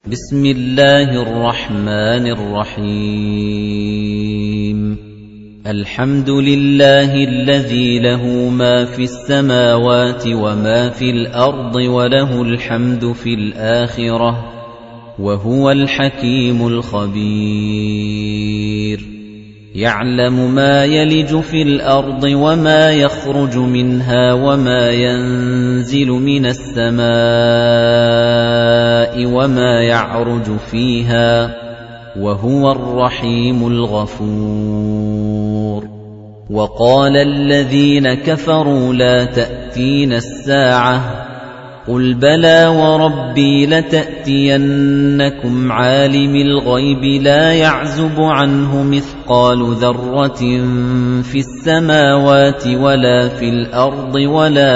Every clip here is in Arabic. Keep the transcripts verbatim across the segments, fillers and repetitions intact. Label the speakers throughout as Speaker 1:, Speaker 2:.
Speaker 1: بسم الله الرحمن الرحيم الحمد لله الذي له ما في السماوات وما في الأرض وله الحمد في الآخرة وهو الحكيم الخبير يعلم ما يلج في الأرض وما يخرج منها وما ينزل من السماء وما يعرج فيها وهو الرحيم الغفور وقال الذين كفروا لا تأتين الساعة قل بلى وربي لتأتينكم عالم الغيب لا يعزب عنه مثقال ذرة في السماوات ولا في الأرض ولا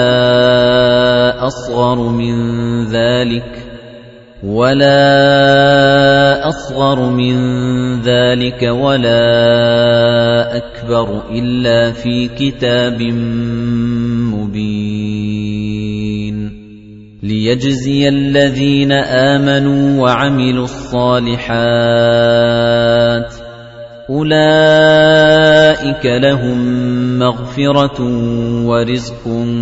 Speaker 1: أصغر من ذلك ولا أصغر من ذلك ولا أكبر إلا في كتاب مبين ليجزي الذين آمنوا وعملوا الصالحات أولئك لهم مغفرة ورزق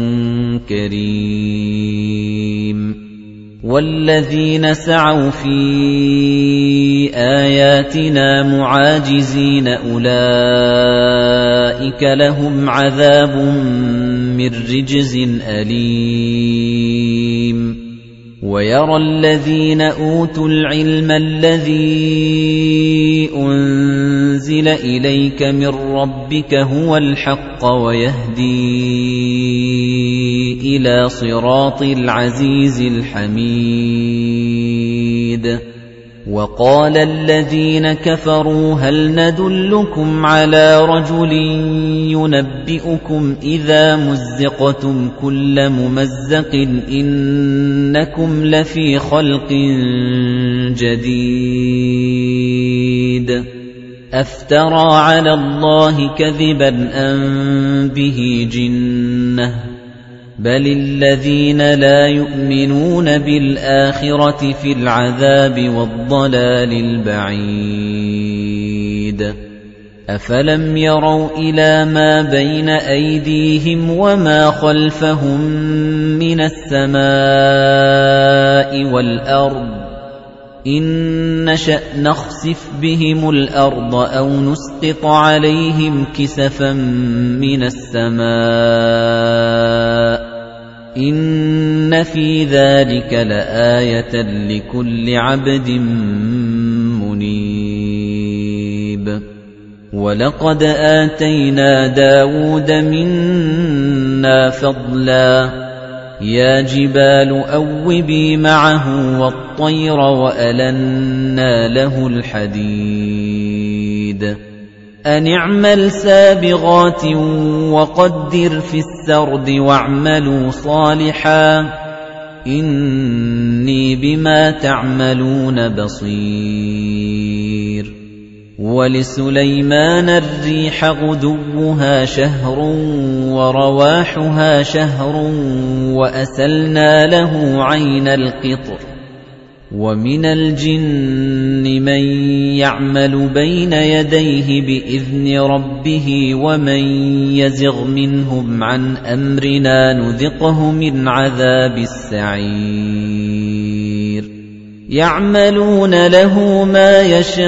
Speaker 1: كريم والذين سعوا في آياتنا معاجزين أولئك لهم عذاب من رجز أليم ويرى الذين أوتوا العلم الذي أنزل إليك من ربك هو الحق ويهدي إلى صراط العزيز الحميد وقال الذين كفروا هل ندلكم على رجل ينبئكم إذا مزقتم كل ممزق إنكم لفي خلق جديد أفترى على الله كذبا أم به جنة بل الذين لا يؤمنون بالآخرة في العذاب والضلال البعيد أفلم يروا إلى ما بين أيديهم وما خلفهم من السماء والأرض إن نشأ نخسف بهم الأرض أو نسقط عليهم كسفا من السماء إن في ذلك لآية لكل عبد منيب ولقد آتينا داود منا فضلا يا جبال أوبي معه والطير وألنا له الحديد أن اعمل سابغات وقدر في السرد واعملوا صالحا إني بما تعملون بصير ولسليمان الريح غدوها شهر ورواحها شهر وأسلنا له عين القطر ومن الجن من يعمل بين يديه بإذن ربه ومن يزغ منهم عن أمرنا نذقه من عذاب السعير يعملون له ما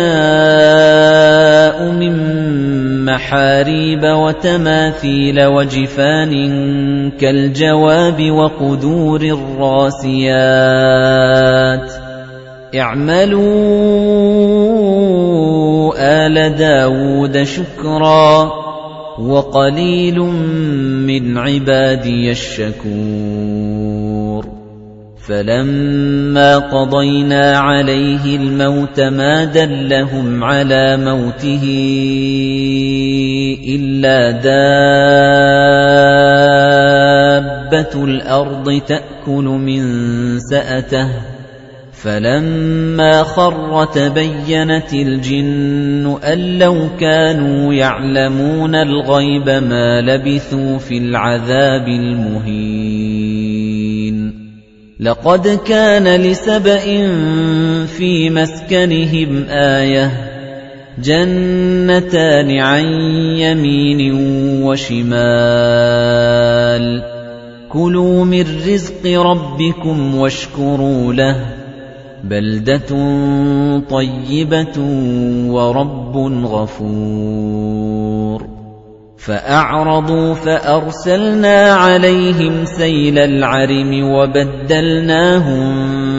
Speaker 1: يشاء من محاريب وتماثيل وجفان كالجواب وقدور الراسيات اعملوا آل داود شكرا وقليل من عبادي الشكور فلما قضينا عليه الموت ما دلهم على موته إلا دابة الأرض تأكل من سأته فلما خر تبينت الجن أن لو كانوا يعلمون الغيب ما لبثوا في العذاب المهين لقد كان لسبإ في مسكنهم آية جنتان عن يمين وشمال كلوا من رزق ربكم واشكروا له بلدة طيبة ورب غفور فأعرضوا فأرسلنا عليهم سيل العرم وبدلناهم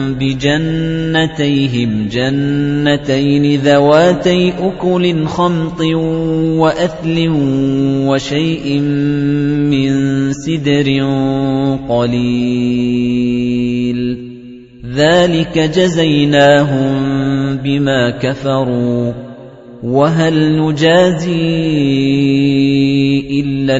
Speaker 1: بجنتيهم جنتين ذواتي أكل خمط وأثل وشيء من سدر قليل ذلك جزيناهم بما كفروا وهل نجازي إلا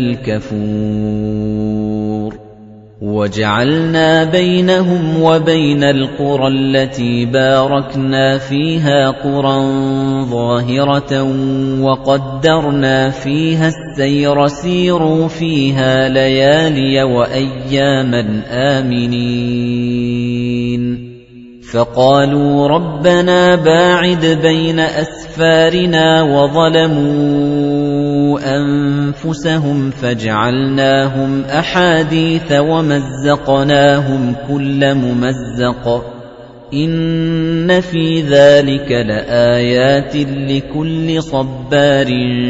Speaker 1: الكفور وجعلنا بينهم وبين القرى التي باركنا فيها قرى ظاهرة وقدرنا فيها السير سيروا فيها ليالي وأياما آمنين فقالوا ربنا باعد بين أسفارنا وظلموا أنفسهم فجعلناهم أحاديث ومزقناهم كل ممزق إن في ذلك لآيات لكل صبار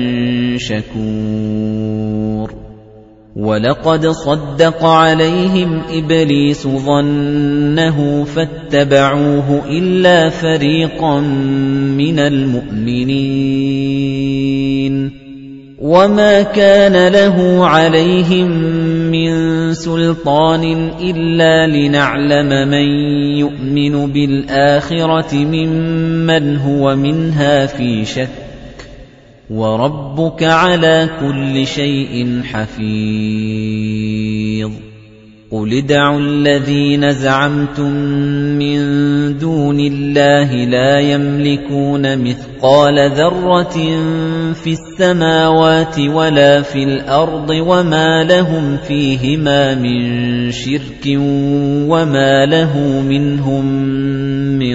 Speaker 1: شكور وَلَقَدْ صَدَّقَ عَلَيْهِمْ إِبْلِيسُ ظَنَّهُ فَاتَّبَعُوهُ إِلَّا فَرِيقًا مِنَ الْمُؤْمِنِينَ وَمَا كَانَ لَهُ عَلَيْهِمْ مِنْ سُلْطَانٍ إِلَّا لِنَعْلَمَ مَنْ يُؤْمِنُ بِالْآخِرَةِ مِمَّنْ هُوَ مِنْهَا فِي شَكٍّ وَرَبُّكَ عَلَى كُلِّ شَيْءٍ حَفِيظٌ قُلِ ادْعُوا الَّذِينَ زَعَمْتُم مِّن دُونِ اللَّهِ لَا يَمْلِكُونَ مِثْقَالَ ذَرَّةٍ فِي السَّمَاوَاتِ وَلَا فِي الْأَرْضِ وَمَا لَهُمْ فِيهِمَا مِن شِرْكٍ وَمَا لَهُ مِنْهُم مِّن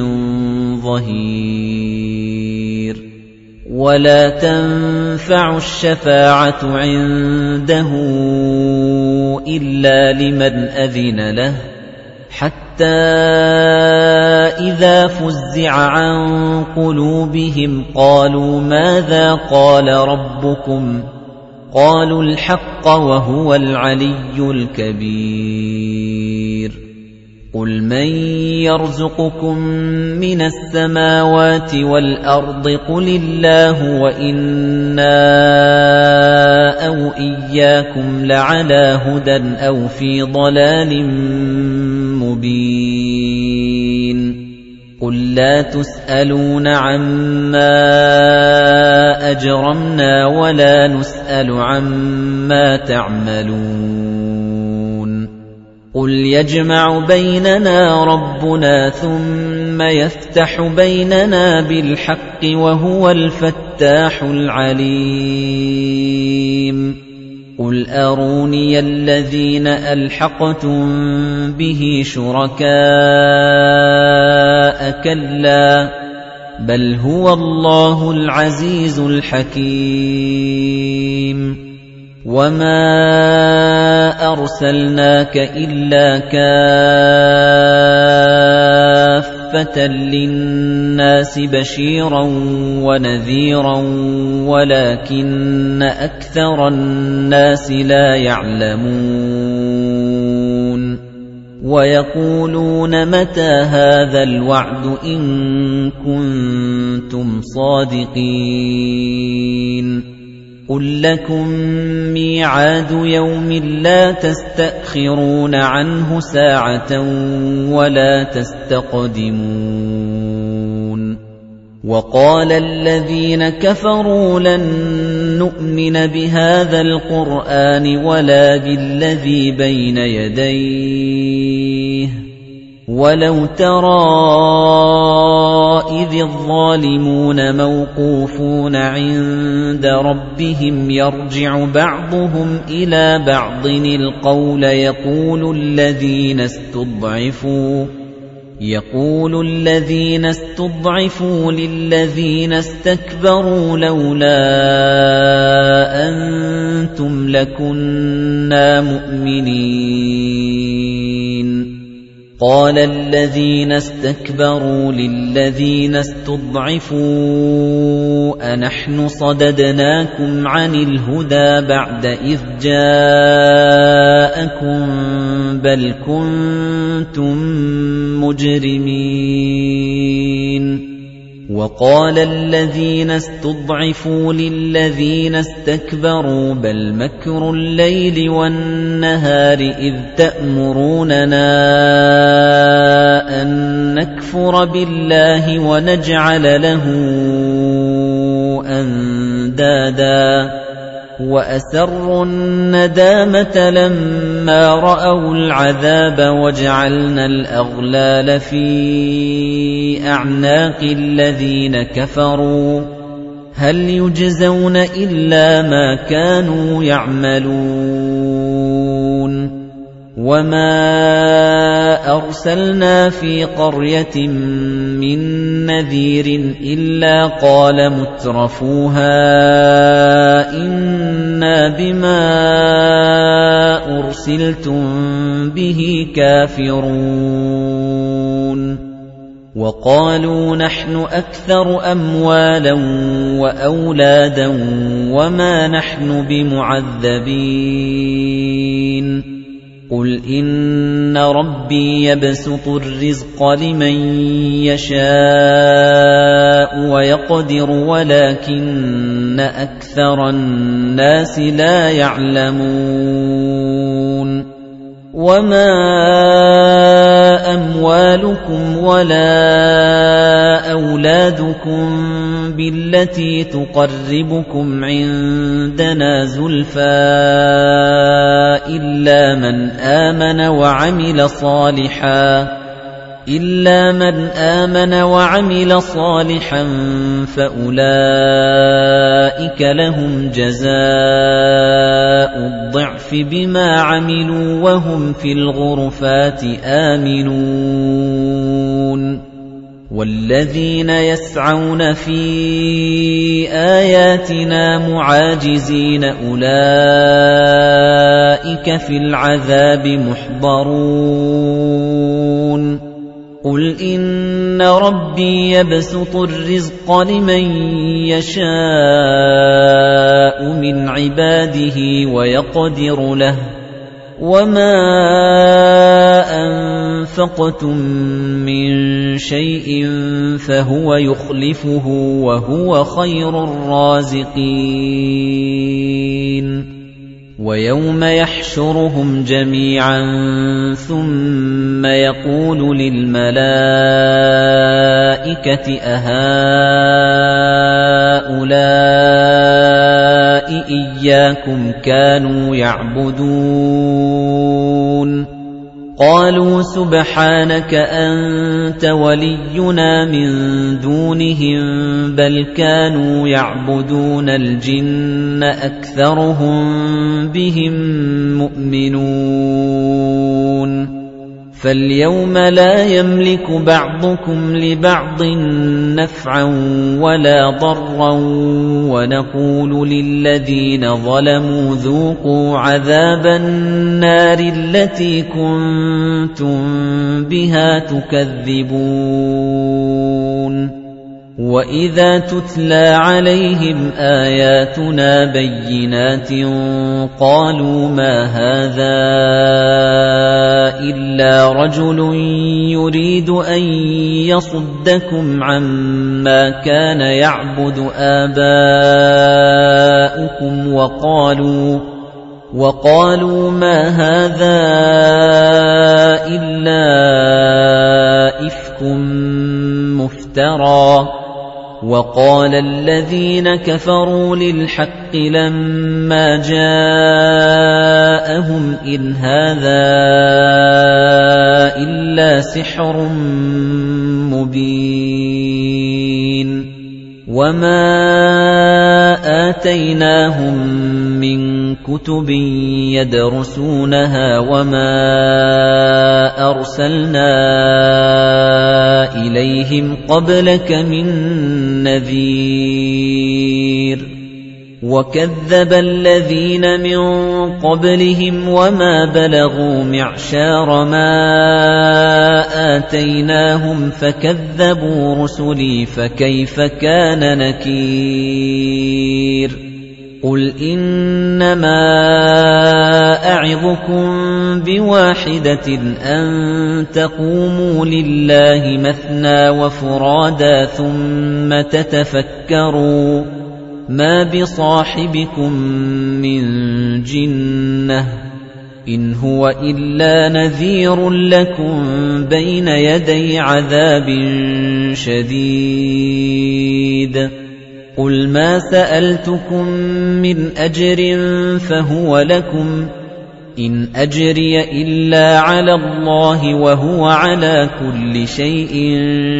Speaker 1: ظَهِيرٍ وَلَا تَنفَعُ الشَّفَاعَةُ عِندَهُ إِلَّا لِمَنْ أَذِنَ لَهُ حَتَّى إِذَا فُزِّعَ عَن قُلُوبِهِمْ قَالُوا مَاذَا قَالَ رَبُّكُمْ قَالُوا الْحَقَّ وَهُوَ الْعَلِيُّ الْكَبِيرُ قُلْ مَن يَرْزُقُكُم مِّنَ السَّمَاوَاتِ وَالْأَرْضِ قُلِ اللَّهُ وَإِنَّا أَوْ إِيَّاكُمْ لَعَلَى هُدًى أَوْ فِي ضَلَالٍ مُّبِينٍ قُل لَّا تُسْأَلُونَ عَمَّا أَجْرَمْنَا وَلَا نُسْأَلُ عَمَّا تَعْمَلُونَ قُلْ يَجْمَعُ بَيْنَنَا رَبُّنَا ثُمَّ يَفْتَحُ بَيْنَنَا بِالْحَقِّ وَهُوَ الْفَتَّاحُ الْعَلِيمُ قُلْ أَرُونِيَ الَّذِينَ أَلْحَقْتُم بِهِ شُرَكَاءَ كَلَّا بَلْ هُوَ اللَّهُ الْعَزِيزُ الْحَكِيمُ وَمَا أَرْسَلْنَاكَ إِلَّا كَافَّةً لِّلنَّاسِ بَشِيرًا وَنَذِيرًا وَلَكِنَّ أَكْثَرَ النَّاسِ لَا يَعْلَمُونَ وَيَقُولُونَ مَتَى هَذَا الْوَعْدُ إِن كُنتُمْ صَادِقِينَ قُل لَّكُم مِّيعَادُ يَوْمٍ لَّا تَسْتَأْخِرُونَ عَنْهُ سَاعَةً وَلَا تَسْتَقْدِمُونَ وَقَالَ الَّذِينَ كَفَرُوا لَن نُّؤْمِنَ بِهَذَا الْقُرْآنِ وَلَا بِالَّذِي بَيْنَ يَدَيْهِ وَلَوْ تَرَىٰ إِذِ الظَّالِمُونَ مَوْقُوفُونَ عِندَ رَبِّهِمْ يَرْجِعُ بَعْضُهُمْ إِلَى بَعْضٍ الْقَوْلَ يَقُولُ الَّذِينَ اسْتُضْعِفُوا يقول الذين استضعفوا للذين استكبروا لولا أنتم لكنا مؤمنين قال الذين استكبروا للذين استضعفوا أنحن صددناكم عن الهدى بعد إذ جاءكم بل كنتم مجرمين وقال الذين استضعفوا للذين استكبروا بل مكر الليل والنهار إذ تأمروننا أن نكفر بالله ونجعل له أندادا وأسروا الندامة لما رأوا العذاب وجعلنا الأغلال في أعناق الذين كفروا هل يجزون إلا ما كانوا يعملون وما أرسلنا في قرية من نذير إلا قال مترفوها إنا بما أرسلتم به كافرون وقالوا نحن أكثر أموالا وأولادا وما نحن بمعذبين قل إن ربي يبسط الرزق لمن يشاء ويقدر ولكن أكثر الناس لا يعلمون وما أموالكم ولا أولادكم بالتي تقربكم عندنا زلفى إلا من آمن وعمل صالحا إلا من آمن وعمل صالحا فأولئك لهم جزاء الضعف بما عملوا وهم في الغرفات آمنون والذين يسعون في آياتنا معاجزين أولئك في العذاب محضرون قل إن ربي يبسط الرزق لمن يشاء من عباده ويقدر له وما أنفقتم من شيء فهو يخلفه وهو خير الرازقين ويوم يحشرهم جميعا ثم يقول للملائكة أهؤلاء إياكم كانوا يعبدون قالوا سبحانك أنت ولينا من دونهم بل كانوا يعبدون الجن أكثرهم بهم مؤمنون فاليوم لا يملك بعضكم لبعض نفعا ولا ضرا ونقول للذين ظلموا ذوقوا عذاب النار التي كنتم بها تكذبون وَإِذَا تُتْلَى عَلَيْهِمْ آيَاتُنَا بَيِّنَاتٍ قَالُوا مَا هَذَا إِلَّا رَجُلٌ يُرِيدُ أَن يَصُدَّكُمْ عَمَّا كَانَ يَعْبُدُ آبَاؤُكُمْ وَقَالُوا وَقَالُوا مَا هَذَا إِلَّا إِفْكٌ مُفْتَرًى وَقَالَ الَّذِينَ كَفَرُوا لِلْحَقِّ لَمَّا جَاءَهُمْ إِنْ هَذَا إِلَّا سِحْرٌ مُبِينٌ وَمَا آتَيْنَاهُم مِّن كُتُبٍ يَدْرُسُونَهَا وَمَا أَرْسَلْنَا إِلَيْهِمْ قَبْلَكَ مِن نَّذِيرٍ وَكَذَّبَ الَّذِينَ مِن قَبْلِهِمْ وَمَا بَلَغُوا مِعْشَارَ مَا آتَيْنَاهُمْ فَكَذَّبُوا رُسُلِي فَكَيْفَ كَانَ نَكِيرِ قُلْ إِنَّمَا أَعِظُكُم بِوَاحِدَةٍ أَن تَقُومُوا لِلَّهِ مَثْنَىٰ وَفُرَادَىٰ ثُمَّ تَتَفَكَّرُوا مَا بِصَاحِبِكُم مِّن جِنَّةٍ إِنْ هُوَ إِلَّا نَذِيرٌ لَّكُم بَيْنَ يَدَيْ عَذَابٍ شَدِيدٍ قُلْ مَا سَأَلْتُكُم مِّنْ أَجْرٍ فَهُوَ لَكُمْ إِنْ أَجْرِيَ إِلَّا عَلَى اللَّهِ وَهُوَ عَلَى كُلِّ شَيْءٍ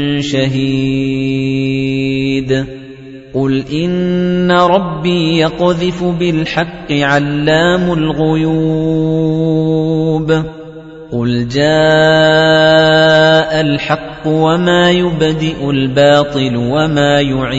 Speaker 1: شَهِيدٌ قُلْ إِنَّ رَبِّي يَقْذِفُ بِالْحَقِّ عَلَّامُ الْغُيُوبِ قُلْ جَاءَ الْحَقُّ وَمَا يُبْدِئُ الْبَاطِلُ وَمَا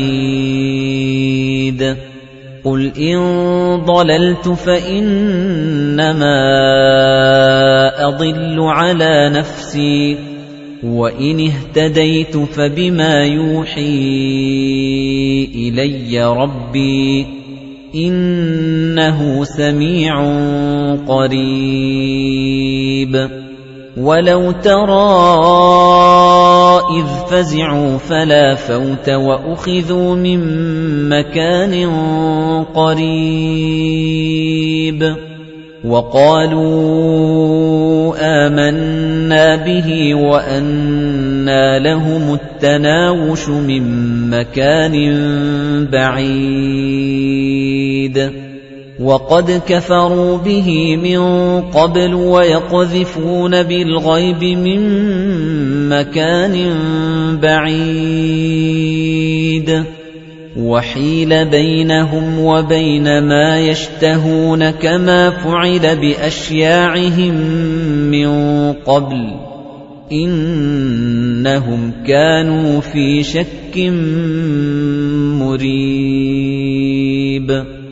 Speaker 1: يُعِيدُ قُلْ إِن ضَلَلْتُ فَإِنَّمَا أَضِلُّ عَلَى نَفْسِي وَإِنِ اهْتَدَيْتُ فَبِمَا يُوحِي إِلَيَّ رَبِّي إِنَّهُ سَمِيعٌ قَرِيبٌ وَلَوْ تَرَىٰ إِذْ فَزِعُوا فَلَا فَوْتَ وَأُخِذُوا مِن مَّكَانٍ قَرِيبٍ وَقَالُوا آمَنَّا بِهِ وَأَنَّىٰ لَهُمُ التَّنَاوُشُ مِن مَّكَانٍ بَعِيدٍ وَقَدْ كَفَرُوا بِهِ مِن قَبْلُ وَيَقْذِفُونَ بِالْغَيْبِ مِن مَّكَانٍ بَعِيدٍ وَحِيلَ بَيْنَهُمْ وَبَيْنَ مَا يَشْتَهُونَ كَمَا فُعِلَ بِأَشْيَاعِهِم مِّن قَبْلُ إِنَّهُمْ كَانُوا فِي شَكٍّ مُّرِيبٍ